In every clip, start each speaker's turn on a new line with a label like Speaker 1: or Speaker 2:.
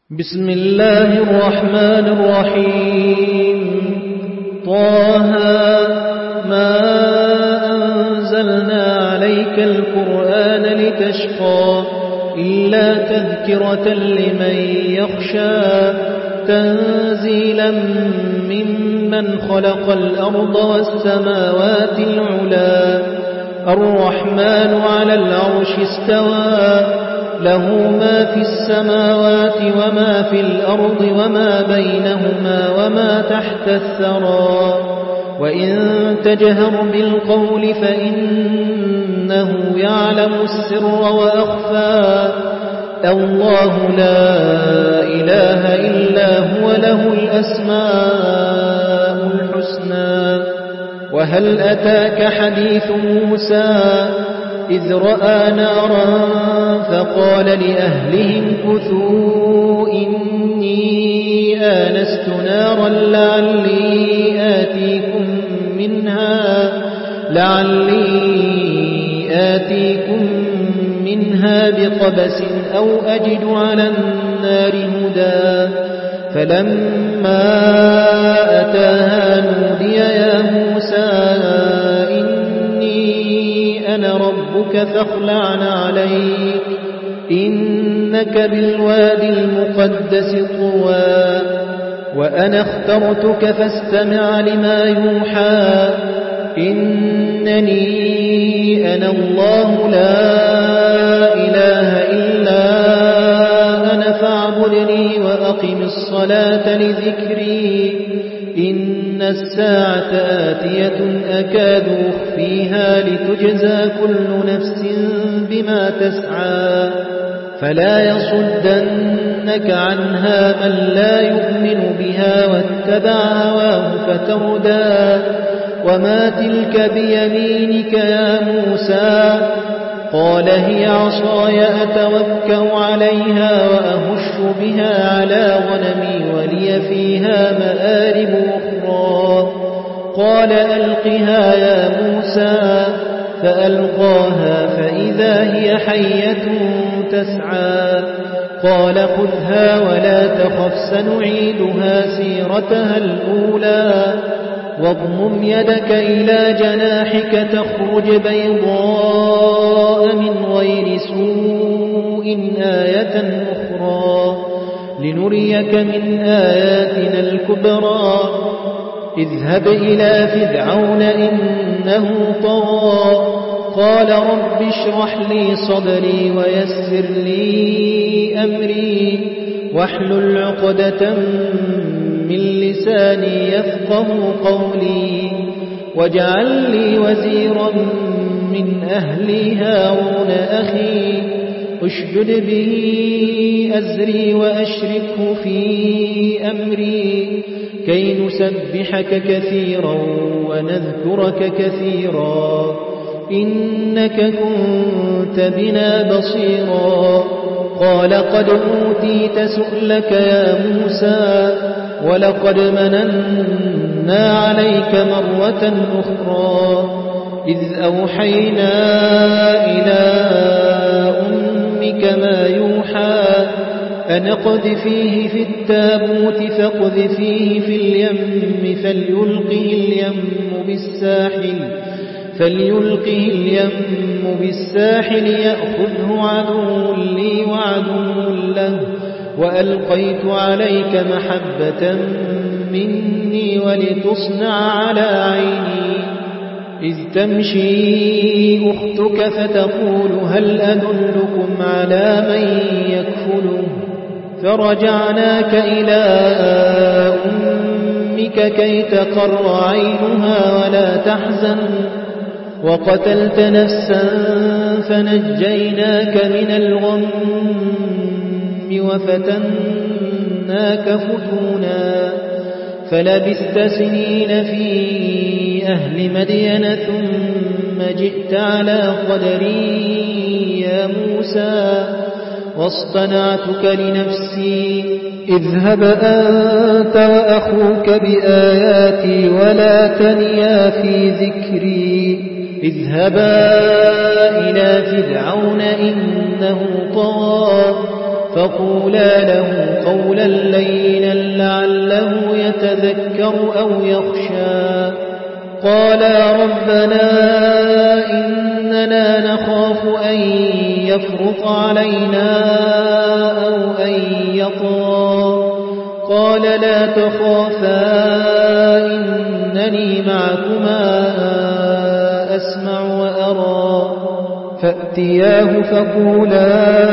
Speaker 1: بسم الله الرحمن الرحيم. طه ما أنزلنا عليك القرآن لتشقى إلا تذكرة لمن يخشى تنزيلا ممن خلق الأرض والسماوات العلا الرحمن على العرش استوى له ما في السماوات وما في الأرض وما بينهما وما تحت الثرى وإن تجهر بالقول فإنه يعلم السر وأخفى الله لا إله إلا هو له الأسماء الحسنى. وهل أتاك حديث موسى إذ رأى نارا فقال لأهلهم كثوا إني آنست نارا لعلي آتيكم منها بقبس أو أجد على النار هدى فلما أتاها نودي يا موسى إني أنا ربك فاخلع عليك إنك بالوادي المقدس طوى وأنا اخترتك فاستمع لما يوحى إنني أنا الله لا إله إلا أنا فاعبدني وأقم الصلاة لذكري إن الساعة آتية أكاد أخفيها لتجزى كل نفس بما تسعى فلا يصدنك عنها من لا يؤمن بها واتبع هواه فتردى وما تلك بيمينك يا موسى قال هي عصاي أتوكأ عليها وأهش بها على غنمي ولي فيها مآرب أخرى قال ألقها يا موسى فألقاها فإذا هي حية تسعى قال خذها ولا تخف سنعيدها سيرتها الأولى واضمم يدك إلى جناحك تخرج بيضاء من غير سوء آية أخرى لنريك من آياتنا الكبرى اذهب إلى فرعون إنه طغى قال رب اشرح لي صدري ويسر لي أمري واحلل عقدة من لساني يفقه قولي واجعل لي وزيرا من أهلي هارون أخي اشدد به أزري وأشركه في أمري كي نسبحك كثيرا ونذكرك كثيرا إنك كنت بنا بصيرا قال قد أوتيت سؤلك يا موسى ولقد مننا عليك مرة أخرى إذ أوحينا إلى أمك ما يوحى أن اقذفيه في التابوت فاقذفيه في اليم فليلقه اليم بالساحل يأخذه عدو لي وعدو له وألقيت عليك محبة مني ولتصنع على عيني إذ تمشي أختك فتقول هل أدلكم على من يكفله فرجعناك إلى أمك كي تقر عينها ولا تحزن وقتلت نفسا فنجيناك من الغم وفتناك فتونا فلبثت سنين في أهل مدين ثم جئت على قدري يا موسى واصطنعتك لنفسي اذهب أنت وأخوك بآياتي ولا تنيا في ذكري اذهبا إلى فرعون إنه طغى فقولا له قولا لينا لعله يتذكر أو يخشى قالا ربنا إننا نخاف أن يفرط علينا أو أن يطغى قال لا تخافا إنني معكما أسمع وأرى فأتياه فقولا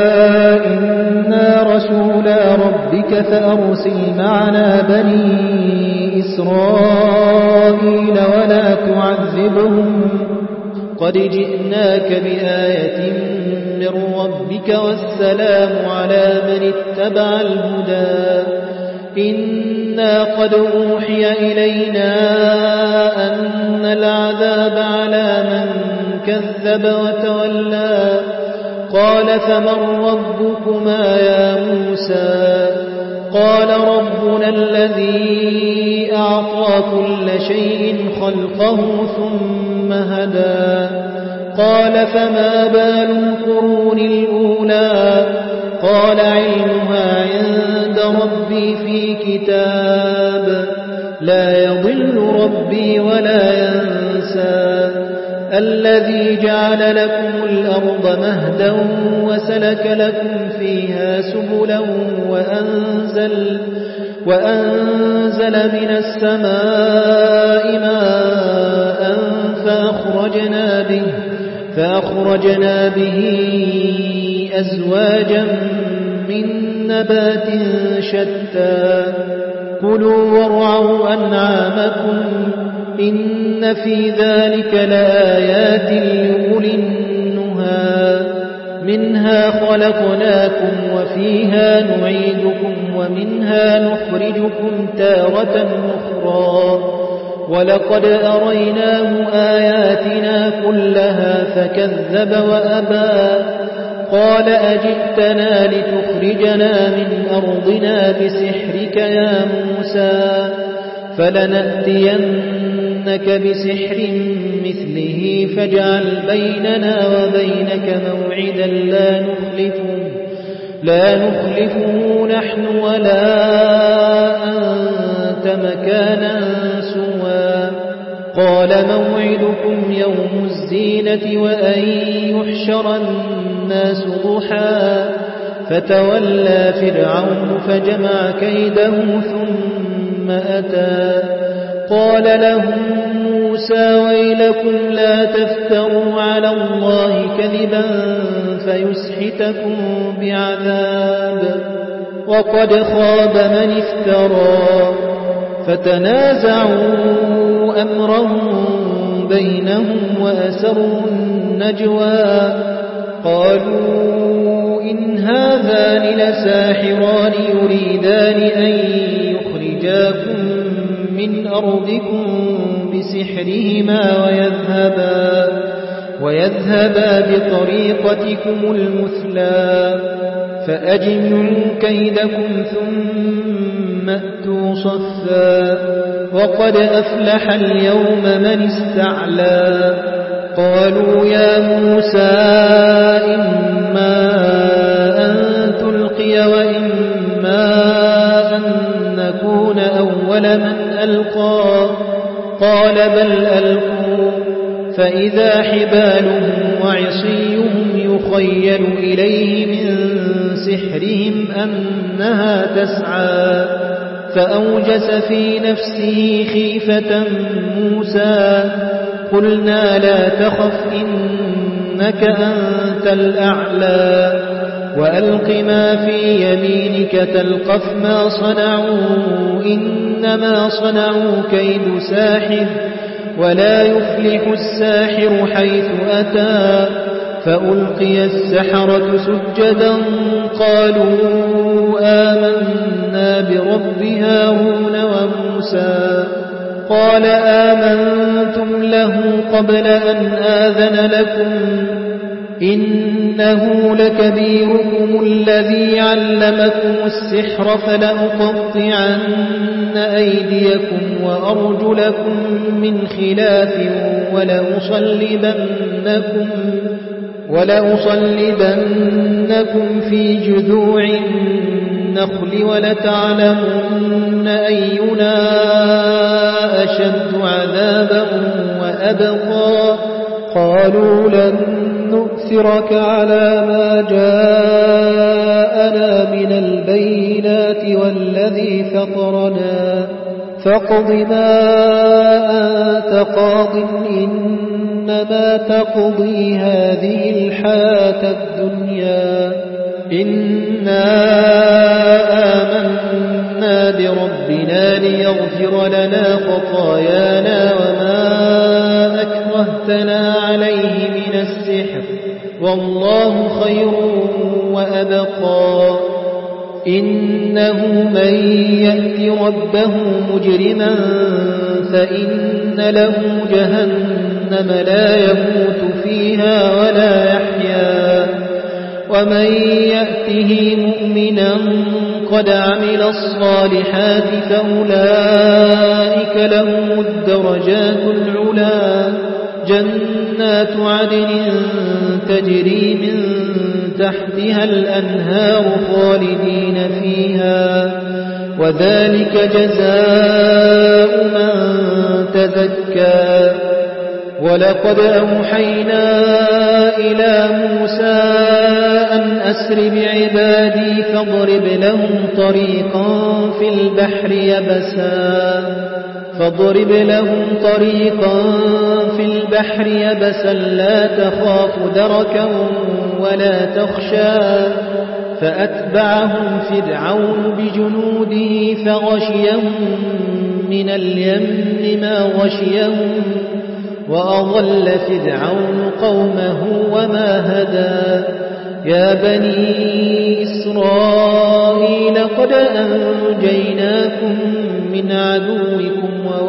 Speaker 1: إنا رسولا ربك فأرسل معنا بني إسرائيل ولا تعذبهم قد جئناك بآية من ربك والسلام على من اتبع الهدى إنا قد أوحي إلينا أن العذاب على من كذب وتولى قال فمن ربكما يا موسى قال ربنا الذي أعطى كل شيء خلقه ثم هدى قال فما بال القرون الأولى قال علمها عند ربي في كتاب لا يضل ربي ولا ينسى الذي جعل لكم الأرض مهدا وسلك لكم فيها سبلا وأنزل من السماء ماء فأخرجنا به أزواجا من نبات شتى كلوا وارعوا أنعامكم إن في ذلك لآيات لأولي النهى منها خلقناكم وفيها نعيدكم ومنها نخرجكم تارة أخرى ولقد أريناه آياتنا كلها فكذب وأبى قال أجئتنا لتخرجنا من أرضنا بسحرك يا موسى فلنأتينك بسحر مثله فاجعل بيننا وبينك موعدا لا نخلفه نحن ولا أنت مكانا سوى قال موعدكم يوم الزينة وأن يحشر الناس ضحى فتولى فرعون فجمع كيده ثم أتى قال لهم موسى ويلكم لا تفتروا على الله كذبا فيسحتكم بعذاب وقد خاب من افترى فتنازعوا أمرهم بينهم وأسروا النجوى قالوا إن هذان لساحران يريدان أن يخرجاكم من أرضكم بسحرهما ويذهبا بطريقتكم المثلى فأجمعوا كيدكم ثم أتوا صفا وقد أفلح اليوم من استعلى قالوا يا موسى إما أن تلقي وإما أن نكون أول من ألقى قال بل ألقوا فإذا حبالهم وعصيهم يخيل إليه من سحرهم أنها تسعى فأوجس في نفسه خيفة موسى قلنا لا تخف إنك أنت الأعلى وألق ما في يمينك تلقف ما صنعوا إنما صنعوا كيد ساحر ولا يفلح الساحر حيث أتى فألقي السحرة سجدا قالوا آمنا برب هارون وموسى قال آمنتم له قبل أن آذن لكم إنه لكبيركم الذي علمكم السحر فلأقطعن أيديكم وأرجلكم من خلاف ولأصلبنكم في جذوع النخل ولتعلمن أينا أشد عذابا وأبقى قالوا لن نؤثرك على ما جاءنا من البينات والذي فطرنا فاقض ما أنت قاض إنما تقضي هذه الحياة الدنيا إنا آمنا بربنا ليغفر لنا خطايانا وما أكرهتنا عليه من السحر والله خير وأبقى إنه من يأت ربه مجرما فإن له جهنم لا يموت فيها ولا يحيا ومن يأته مؤمنا قد عمل الصالحات فأولئك لهم الدرجات العلا جنات عدن تجري من تحتها الأنهار خالدين فيها وذلك جزاء من تزكى ولقد أوحينا إلى موسى أن أسر بعبادي فاضرب لهم طريقا في البحر يبسا لا تخاف دركا ولا تخشى فأتبعهم فرعون بجنوده فغشيهم من اليم ما غشيهم وأضل فرعون قومه وما هدى يا بني إسرائيل قد أنجيناكم من عدوكم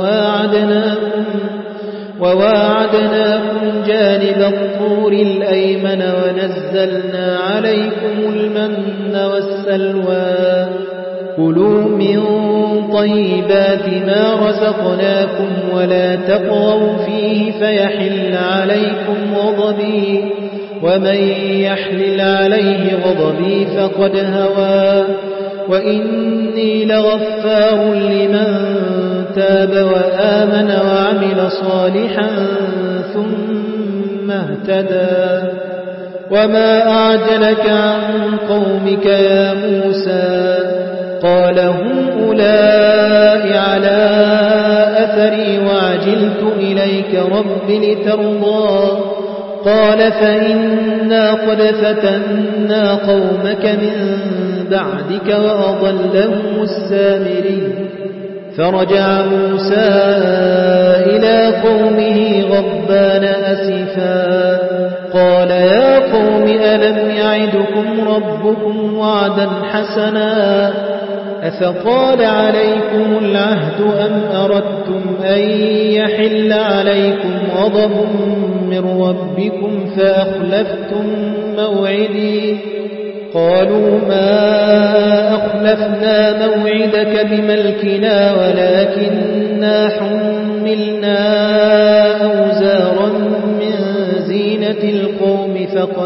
Speaker 1: وواعدناكم جانب الطور الأيمن ونزلنا عليكم المن والسلوى كلوا من طيبات ما رزقناكم ولا تطغوا فيه فيحل عليكم غضبي ومن يحلل عليه غضبي فقد هوى وإني لغفار لمن تاب وآمن وعمل صالحا ثم اهتدى وما أعجلك عن قومك يا موسى قال هم أولئك على أثري وعجلت إليك رب لترضى قال فإنا قد فتنا قومك من بعدك وأضلهم السامري فرجع موسى إلى قومه غضبان أسفا قال يا قوم ألم يعدكم ربكم وعدا حسنا أفطال عليكم العهد أم أردتم أن يحل عليكم غضب من ربكم فأخلفتم موعدي قالوا ما أخلفنا موعدك بملكنا ولكننا حملنا أوزارا من زينة القوم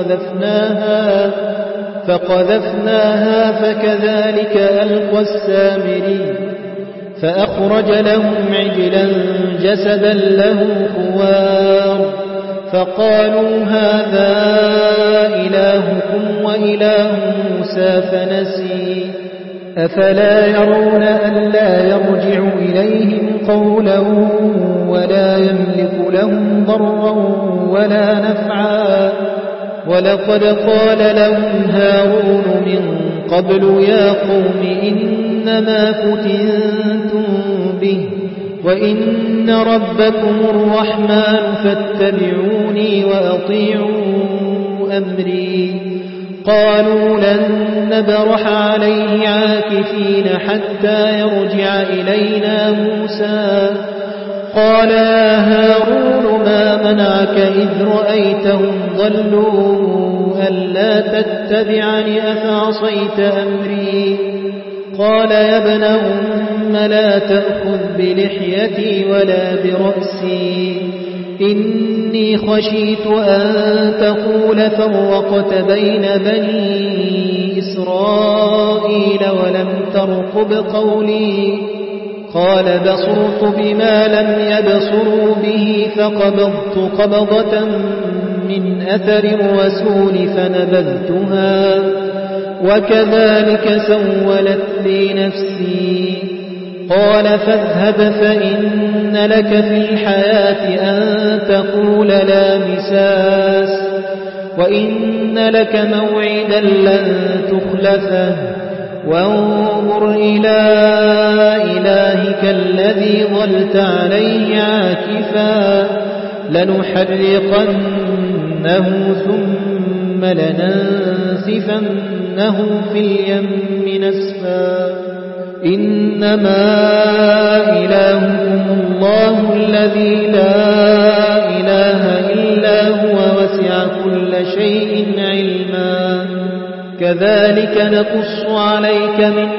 Speaker 1: فقذفناها فكذلك ألقى السامري فأخرج لهم عجلا جسدا له خوار فقالوا هذا إلهكم وإله موسى فنسي أفلا يرون ألا يرجع إليهم قولا ولا يملك لهم ضرا ولا نفعا ولقد قال لهم هارون من قبل يا قوم إنما فتنتم به وإن ربكم الرحمن فاتبعوني وأطيعوا أمري قالوا لن نبرح عليه عاكفين حتى يرجع إلينا موسى قال يا هارون ما منعك إذ رأيتهم ضلوا ألا تتبعني أفعصيت أمري قال يا ابن أم لا تأخذ بلحيتي ولا برأسي إني خشيت أن تقول فرقت بين بني إسرائيل إسرائيل ولم ترقب قولي قال بصرت بما لم يبصروا به فقبضت قبضة من أثر الرسول فنبذتها وكذلك سولت لي نفسي قال فاذهب فإن لك في الحياة أن تقول لا مساس وإن لك موعدا لن تخلفه وانظر إلى إلهك الذي ظلت عليه عاكفا لنحرقنه ثم لننسفنه في اليم نسفا إنما إلهكم الله الذي لا إله إلا هو وسع كل شيء علما كذلك نقص عليك من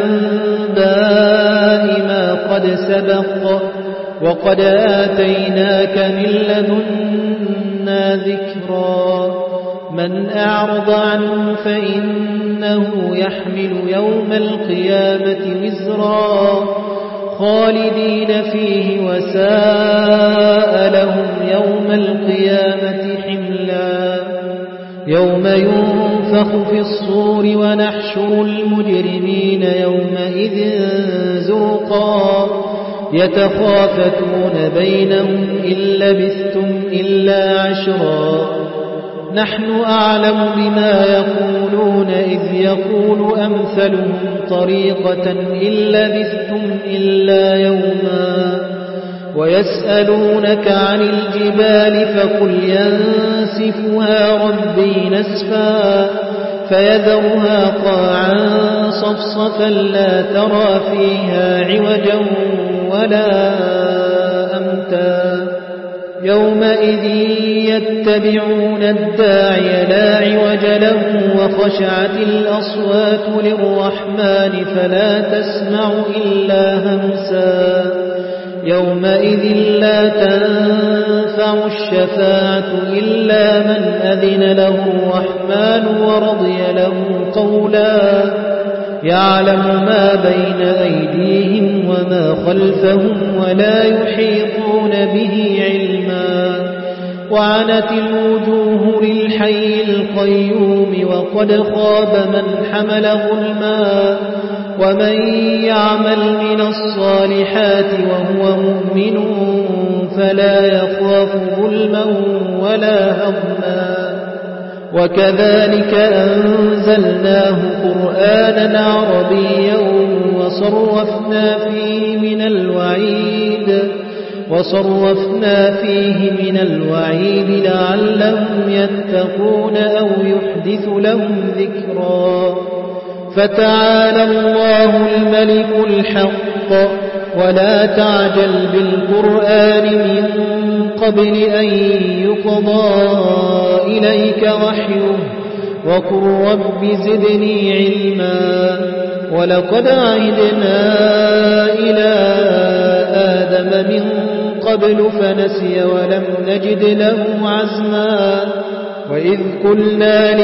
Speaker 1: أنباء ما قد سبق وقد آتيناك من لدنا ذكرا من أعرض عنه فإنه يحمل يوم القيامة وزرا خالدين فيه وساء لهم يوم القيامة حملا يوم ينفخ في الصور ونحشر المجرمين يومئذ زرقا يتخافتون بينهم إن لبثتم إلا عشرا نحن أعلم بما يقولون إذ يقول أمثلهم طريقة إن لبثتم إلا يوما ويسألونك عن الجبال فقل ينسفها ربي نسفا فيذرها قاعا صفصفا لا ترى فيها عوجا ولا أمتا يومئذ يتبعون الداعي لا عوج له وخشعت الأصوات للرحمن فلا تسمع إلا همسا يومئذ لا تنفع الشفاعة إلا من أذن له الرحمن ورضي له قولا يعلم ما بين أيديهم وما خلفهم ولا يحيطون به علما وعنت الوجوه للحي القيوم وقد خاب من حمل ظلما ومن يعمل من الصالحات وهو مؤمن فلا يخاف ظلما ولا هضما وكذلك أنزلناه قرآنا عربيا وصرفنا فيه من الوعيد لعلهم يتقون أو يحدث لهم ذكرا فتعالى الله الملك الحق ولا تعجل بالقرآن من قبل أن يقضى إليك وحيه وقل رب زدني علما ولقد عهدنا إلى آدم من قبل فنسي ولم نجد له عزما وإذ قلنا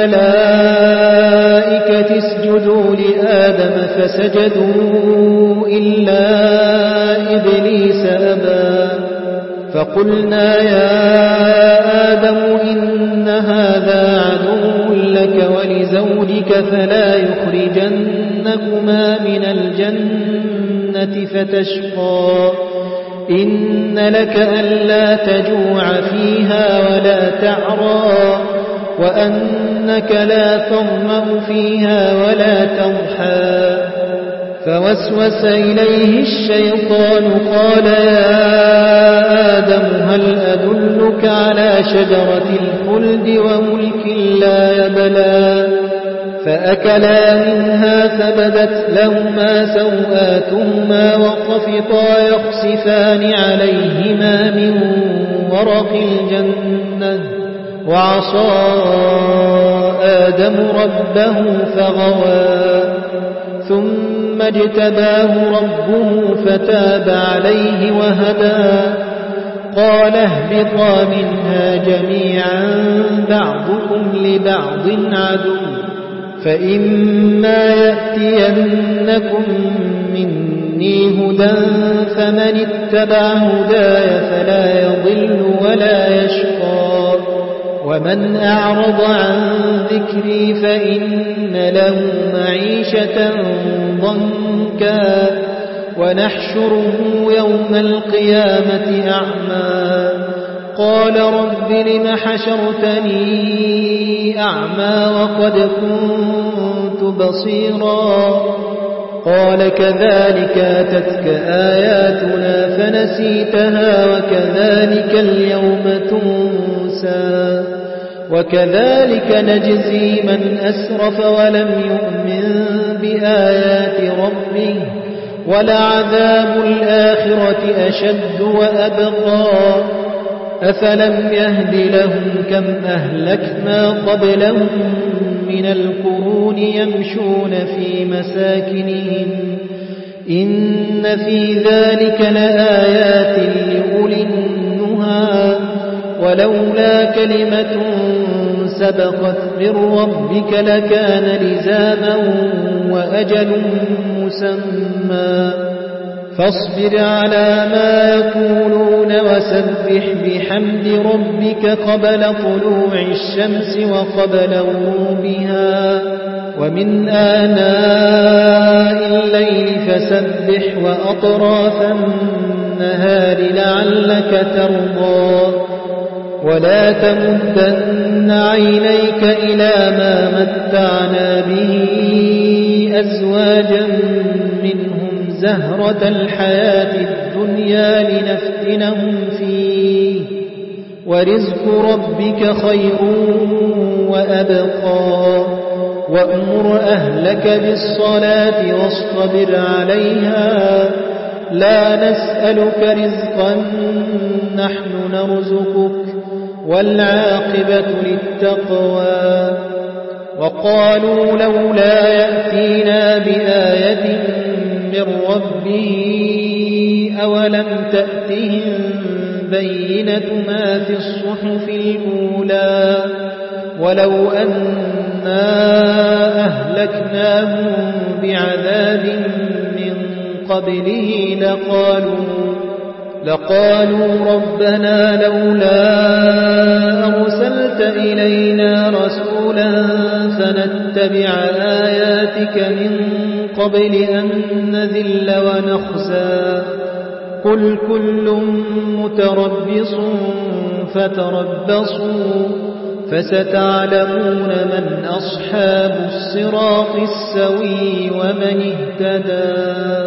Speaker 1: للملائكة اسجدوا لآدم فسجدوا إلا إبليس أبى فقلنا يا آدم إن هذا عدو لك ولزوجك فلا يخرجنكما من الجنة فتشقى إن لك ألا تجوع فيها ولا تعرى وأنك لا تظمأ فيها ولا تضحى فوسوس إليه الشيطان قال يا آدم هل أدلك على شجرة الخلد وملك لا يبلى فأكلا منها فبدت لهما سوآتهما وطفقا يخصفان عليهما من ورق الجنة وعصى آدم ربه فغوى ثم اجتباه ربه فتاب عليه وهدى قال اهبطا منها جميعا بعضكم لبعض عدو فإما يأتينكم مني هدى فمن اتبع هداي فلا يضل ولا يشقى ومن أعرض عن ذكري فإن له معيشة ضنكا ونحشره يوم القيامة أعمى قال رب لم حشرتني أعمى وقد كنت بصيرا قال كذلك أتتك آياتنا فنسيتها وكذلك اليوم تنسى وكذلك نجزي من أسرف ولم يؤمن بآيات ربه ولعذاب الآخرة أشد وأبقى أفلم يهد لهم كم أهلكنا قبلهم من القرون يمشون في مساكنهم إن في ذلك لآيات لأولي النهى ولولا كلمة سبقت من ربك لكان لزاما وأجل مسمى فاصبر على ما يقولون وسبح بحمد ربك قبل طلوع الشمس وقبل غروبها ومن آناء الليل فسبح وأطراف النهار لعلك ترضى ولا تمدن عينيك إلى ما متعنا به أزواجا منهم زهرة الحياة الدنيا لنفتنهم فيه ورزق ربك خير وأبقى وأمر أهلك بالصلاة واصطبر عليها لا نسألك رزقا نحن نرزقك والعاقبة للتقوى وقالوا لولا يأتينا بآية من ربه أولم تأتهم بينة ما في الصحف الأولى ولو أنا أهلكناهم بعذاب من قبله لقالوا ربنا لولا أرسلت إلينا رسولا فنتبع آياتك من قبل أن نذل ونخزى قل كل متربص فتربصوا فستعلمون من أصحاب الصراط السوي ومن اهتدى